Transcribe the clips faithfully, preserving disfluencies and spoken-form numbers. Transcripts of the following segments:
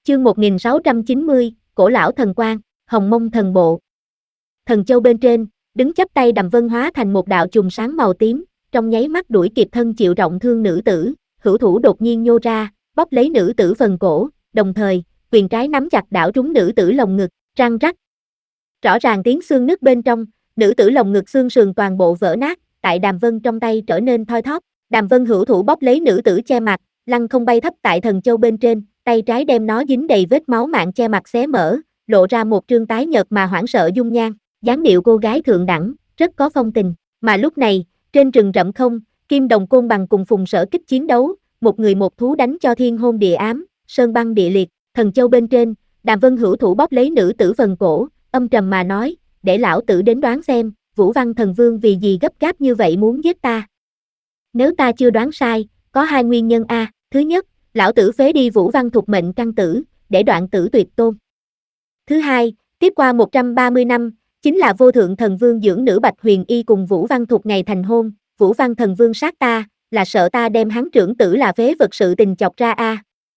Chương một nghìn sáu trăm chín mươi, Cổ lão thần quan, Hồng Mông thần bộ. Thần châu bên trên, đứng chắp tay Đàm Vân hóa thành một đạo chùm sáng màu tím, trong nháy mắt đuổi kịp thân chịu trọng thương nữ tử, hữu thủ đột nhiên nhô ra, bóp lấy nữ tử phần cổ, đồng thời, quyền trái nắm chặt đảo trúng nữ tử lồng ngực, răng rắc. Rõ ràng tiếng xương nứt bên trong, nữ tử lồng ngực xương sườn toàn bộ vỡ nát, tại Đàm Vân trong tay trở nên thoi thóp. Đàm Vân hữu thủ bóp lấy nữ tử che mặt, lăng không bay thấp tại thần châu bên trên, tay trái đem nó dính đầy vết máu mạng che mặt xé mở, lộ ra một trương tái nhợt mà hoảng sợ dung nhan, dáng điệu cô gái thượng đẳng, rất có phong tình. Mà lúc này, trên rừng rậm không, Kim Đồng Côn Bằng cùng Phùng Sở Kích chiến đấu, một người một thú đánh cho thiên hôn địa ám, sơn băng địa liệt. Thần châu bên trên, Đàm Vân hữu thủ bóp lấy nữ tử phần cổ, âm trầm mà nói, để lão tử đến đoán xem, Vũ Văn Thần Vương vì gì gấp gáp như vậy muốn giết ta. Nếu ta chưa đoán sai, có hai nguyên nhân a. Thứ nhất, lão tử phế đi Vũ Văn thuộc mệnh căn tử, để đoạn tử tuyệt tôn. Thứ hai, tiếp qua một trăm ba mươi năm, chính là vô thượng thần vương dưỡng nữ Bạch Huyền Y cùng Vũ Văn thuộc ngày thành hôn, Vũ Văn thần vương sát ta, là sợ ta đem hắn trưởng tử là phế vật sự tình chọc ra a.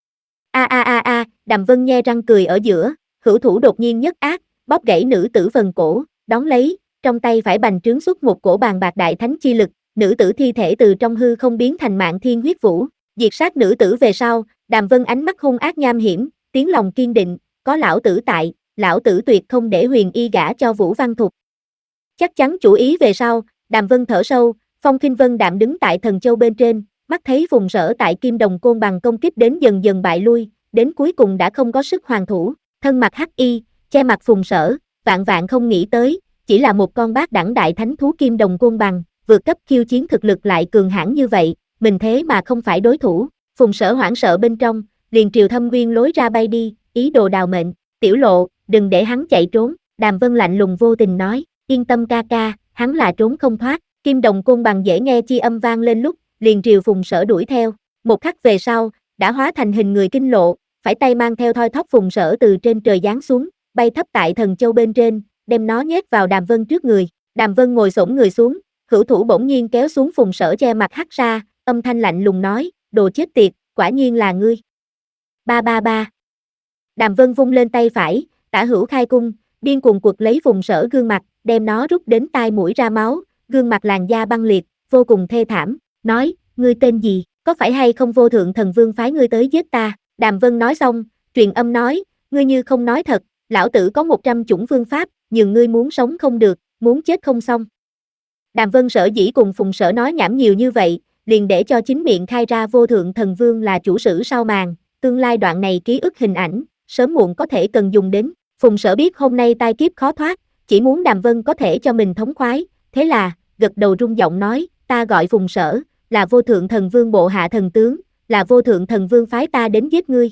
A a a a, Đàm Vân nhe răng cười ở giữa, hữu thủ đột nhiên nhất ác, bóp gãy nữ tử phần cổ, đón lấy, trong tay phải bành trướng xuất một cổ bàn bạc đại thánh chi lực, nữ tử thi thể từ trong hư không biến thành Mạn Thiên huyết vũ, diệt sát nữ tử về sau, Đàm Vân ánh mắt hung ác nham hiểm, tiếng lòng kiên định, có lão tử tại, lão tử tuyệt không để Huyền Y gả cho Vũ Văn Thục. Chắc chắn chủ ý về sau, Đàm Vân thở sâu, Phong Khinh Vân đạm đứng tại thần châu bên trên, mắt thấy Phùng Sở tại Kim Đồng Côn Bằng công kích đến dần dần bại lui, đến cuối cùng đã không có sức hoàn thủ, thân mặc hắc y, che mặt Phùng Sở, vạn vạn không nghĩ tới, chỉ là một con bát đẳng đại thánh thú Kim Đồng Côn Bằng, vượt cấp khiêu chiến thực lực lại cường hãn như vậy, mình thế mà không phải đối thủ. Phùng Sở hoảng sợ bên trong, liền triều Thâm Nguyên lối ra bay đi, ý đồ đào mệnh. Tiểu Lộ, đừng để hắn chạy trốn. Đàm Vân lạnh lùng vô tình nói, yên tâm ca ca, hắn là trốn không thoát. Kim Đồng Côn Bằng dễ nghe chi âm vang lên lúc, liền triều Phùng Sở đuổi theo. Một khắc về sau, đã hóa thành hình người Kinh Lộ, phải tay mang theo thoi thóp Phùng Sở từ trên trời giáng xuống, bay thấp tại thần châu bên trên, đem nó nhét vào Đàm Vân trước người. Đàm Vân ngồi xổm người xuống, hữu thủ bỗng nhiên kéo xuống Phùng Sở che mặt hắt ra, âm thanh lạnh lùng nói, đồ chết tiệt, quả nhiên là ngươi. Ba ba ba. Đàm Vân vung lên tay phải, tả hữu khai cung, điên cuồng quật lấy Phùng Sở gương mặt, đem nó rút đến tai mũi ra máu, gương mặt làn da băng liệt, vô cùng thê thảm, nói, ngươi tên gì, có phải hay không vô thượng thần vương phái ngươi tới giết ta. Đàm Vân nói xong, truyền âm nói, ngươi như không nói thật, lão tử có một trăm chủng phương pháp, nhưng ngươi muốn sống không được, muốn chết không xong. Đàm Vân sở dĩ cùng Phùng Sở nói nhảm nhiều như vậy, liền để cho chính miệng khai ra vô thượng thần vương là chủ sử sau màn, tương lai đoạn này ký ức hình ảnh, sớm muộn có thể cần dùng đến. Phùng Sở biết hôm nay tai kiếp khó thoát, chỉ muốn Đàm Vân có thể cho mình thống khoái, thế là, gật đầu rung giọng nói, ta gọi Phùng Sở, là vô thượng thần vương bộ hạ thần tướng, là vô thượng thần vương phái ta đến giết ngươi.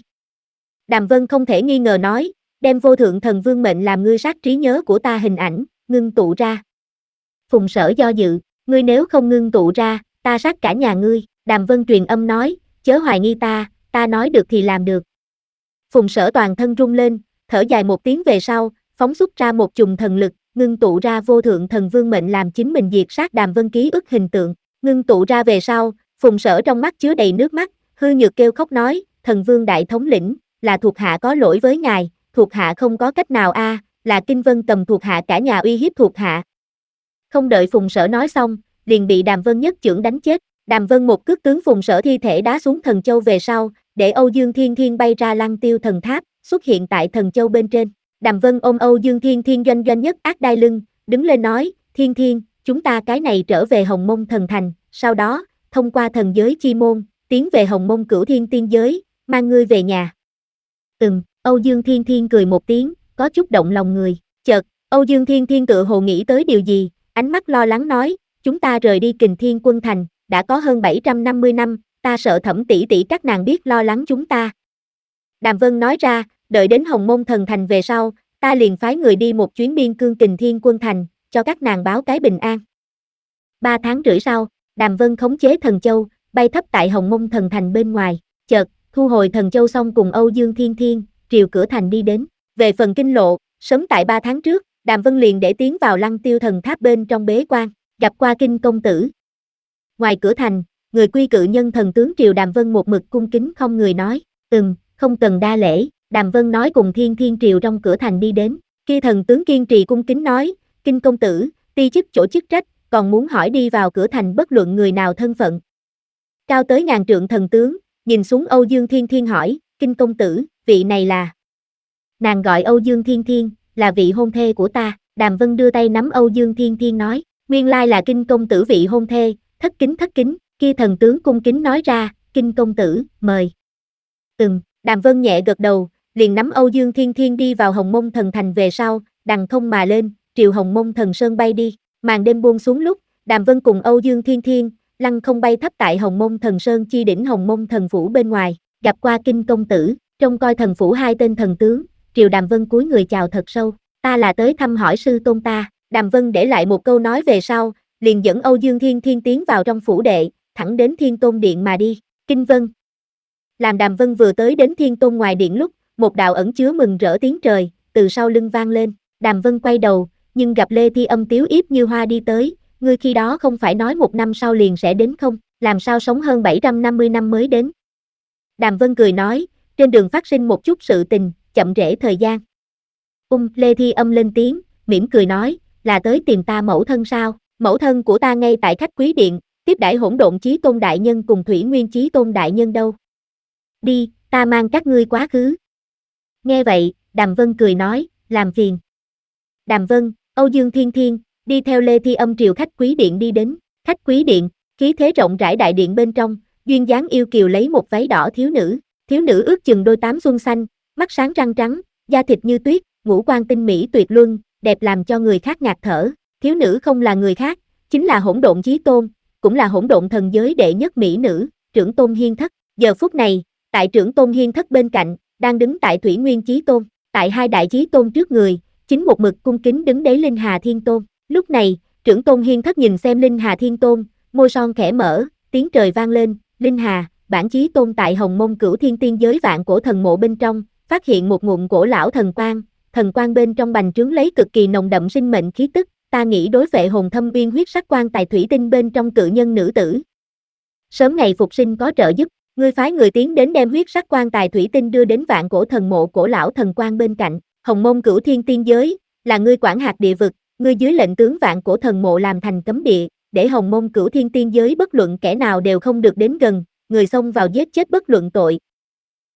Đàm Vân không thể nghi ngờ nói, đem vô thượng thần vương mệnh làm ngươi sát trí nhớ của ta hình ảnh, ngưng tụ ra. Phùng Sở do dự, ngươi nếu không ngưng tụ ra, ta sát cả nhà ngươi. Đàm Vân truyền âm nói, chớ hoài nghi ta, ta nói được thì làm được. Phùng Sở toàn thân rung lên, thở dài một tiếng về sau, phóng xuất ra một chùm thần lực, ngưng tụ ra vô thượng thần vương mệnh làm chính mình diệt sát Đàm Vân ký ức hình tượng. Ngưng tụ ra về sau, Phùng Sở trong mắt chứa đầy nước mắt, hư nhược kêu khóc nói, thần vương đại thống lĩnh, là thuộc hạ có lỗi với ngài, thuộc hạ không có cách nào a, là Kinh Vân cầm thuộc hạ cả nhà uy hiếp thuộc hạ. Không đợi Phùng Sở nói xong, liền bị Đàm Vân nhất chưởng đánh chết. Đàm Vân một cước tướng Phùng Sở thi thể đá xuống thần châu về sau, để Âu Dương Thiên Thiên bay ra Lăng Tiêu thần tháp, xuất hiện tại thần châu bên trên. Đàm Vân ôm Âu Dương Thiên Thiên doanh doanh nhất ác đai lưng, đứng lên nói, Thiên Thiên, chúng ta cái này trở về Hồng Mông thần thành, sau đó, thông qua thần giới chi môn, tiến về Hồng Mông cửu thiên tiên giới, mang ngươi về nhà. Ừm, Âu Dương Thiên Thiên cười một tiếng, có chút động lòng người. Chợt, Âu Dương Thiên Thiên tự hồ nghĩ tới điều gì, ánh mắt lo lắng nói, chúng ta rời đi Kình Thiên Quân Thành, đã có hơn bảy trăm năm mươi năm, ta sợ Thẩm tỷ tỷ các nàng biết lo lắng chúng ta. Đàm Vân nói ra, đợi đến Hồng Mông thần thành về sau, ta liền phái người đi một chuyến biên cương Kình Thiên Quân Thành, cho các nàng báo cái bình an. Ba tháng rưỡi sau, Đàm Vân khống chế thần châu, bay thấp tại Hồng Mông thần thành bên ngoài, chợt, thu hồi thần châu xong cùng Âu Dương Thiên Thiên, triều cửa thành đi đến. Về phần Kinh Lộ, sớm tại ba tháng trước, Đàm Vân liền để tiến vào Lăng Tiêu thần tháp bên trong bế quan, gặp qua Kinh công tử. Ngoài cửa thành, người quy cự nhân thần tướng triều Đàm Vân một mực cung kính không người nói, ừm, không cần đa lễ, Đàm Vân nói cùng Thiên Thiên Triều trong cửa thành đi đến. Kia thần tướng kiên trì cung kính nói, Kinh công tử, ti chức chỗ chức trách, còn muốn hỏi đi vào cửa thành bất luận người nào thân phận. Cao tới ngàn trượng thần tướng, nhìn xuống Âu Dương Thiên Thiên hỏi, Kinh công tử, vị này là. Nàng gọi Âu Dương Thiên Thiên, là vị hôn thê của ta. Đàm Vân đưa tay nắm Âu Dương Thiên Thiên nói, nguyên lai là Kinh công tử vị hôn thê, thất kính thất kính. Kia thần tướng cung kính nói ra, Kinh công tử, mời. Ừm, Đàm Vân nhẹ gật đầu, liền nắm Âu Dương Thiên Thiên đi vào Hồng Mông Thần Thành về sau, đằng không mà lên, triều Hồng Mông Thần Sơn bay đi. Màn đêm buông xuống lúc, Đàm Vân cùng Âu Dương Thiên Thiên, lăng không bay thấp tại Hồng Mông Thần Sơn chi đỉnh Hồng Mông Thần Phủ bên ngoài, gặp qua Kinh công tử, trông coi thần phủ hai tên thần tướng, triều Đàm Vân cúi người chào thật sâu, ta là tới thăm hỏi sư tôn ta. Đàm Vân để lại một câu nói về sau, liền dẫn Âu Dương Thiên Thiên tiến vào trong phủ đệ, thẳng đến Thiên Tôn Điện mà đi. Kinh Vân. Làm Đàm Vân vừa tới đến Thiên Tôn ngoài điện lúc, một đạo ẩn chứa mừng rỡ tiếng trời, từ sau lưng vang lên. Đàm Vân quay đầu, nhưng gặp Lê Thi Âm tiếu yếp như hoa đi tới, ngươi khi đó không phải nói một năm sau liền sẽ đến không, làm sao sống hơn bảy trăm năm mươi năm mới đến. Đàm Vân cười nói, trên đường phát sinh một chút sự tình, chậm trễ thời gian. Ung, Lê Thi Âm lên tiếng, mỉm cười nói, là tới tìm ta mẫu thân sao, mẫu thân của ta ngay tại khách quý điện, tiếp đãi Hỗn Độn Chí Tôn đại nhân cùng Thủy Nguyên Chí Tôn đại nhân đâu. Đi, ta mang các ngươi quá khứ. Nghe vậy, Đàm Vân cười nói, làm phiền. Đàm Vân, Âu Dương Thiên Thiên, đi theo Lê Thi Âm triều khách quý điện đi đến, khách quý điện, khí thế rộng rãi đại điện bên trong, duyên dáng yêu kiều lấy một váy đỏ thiếu nữ, thiếu nữ ước chừng đôi tám xuân xanh, mắt sáng răng trắng, da thịt như tuyết, ngũ quan tinh mỹ tuyệt luân, đẹp làm cho người khác ngạt thở. Thiếu nữ không là người khác, chính là Hỗn Độn Chí Tôn, cũng là hỗn độn thần giới đệ nhất mỹ nữ, Trưởng Tôn Hiên Thất. Giờ phút này, tại Trưởng Tôn Hiên Thất bên cạnh, đang đứng tại Thủy Nguyên Chí Tôn, tại hai đại chí tôn trước người, chính một mực cung kính đứng đấy Linh Hà Thiên Tôn. Lúc này, Trưởng Tôn Hiên Thất nhìn xem Linh Hà Thiên Tôn, môi son khẽ mở, tiếng trời vang lên, Linh Hà, bản chí tôn tại Hồng Mông Cửu Thiên Tiên giới vạn cổ thần mộ bên trong, phát hiện một ngụm cổ lão thần quang, thần quang bên trong bành trướng lấy cực kỳ nồng đậm sinh mệnh khí tức, ta nghĩ đối vệ hồn thâm uyên huyết sắc quan tài thủy tinh bên trong cự nhân nữ tử. Sớm ngày phục sinh có trợ giúp, ngươi phái người tiến đến đem huyết sắc quan tài thủy tinh đưa đến vạn cổ thần mộ cổ lão thần quang bên cạnh, Hồng Mông Cửu Thiên Tiên giới, là ngươi quản hạt địa vực, ngươi dưới lệnh tướng vạn cổ thần mộ làm thành cấm địa, để Hồng Mông Cửu Thiên Tiên giới bất luận kẻ nào đều không được đến gần, người xông vào giết chết bất luận tội,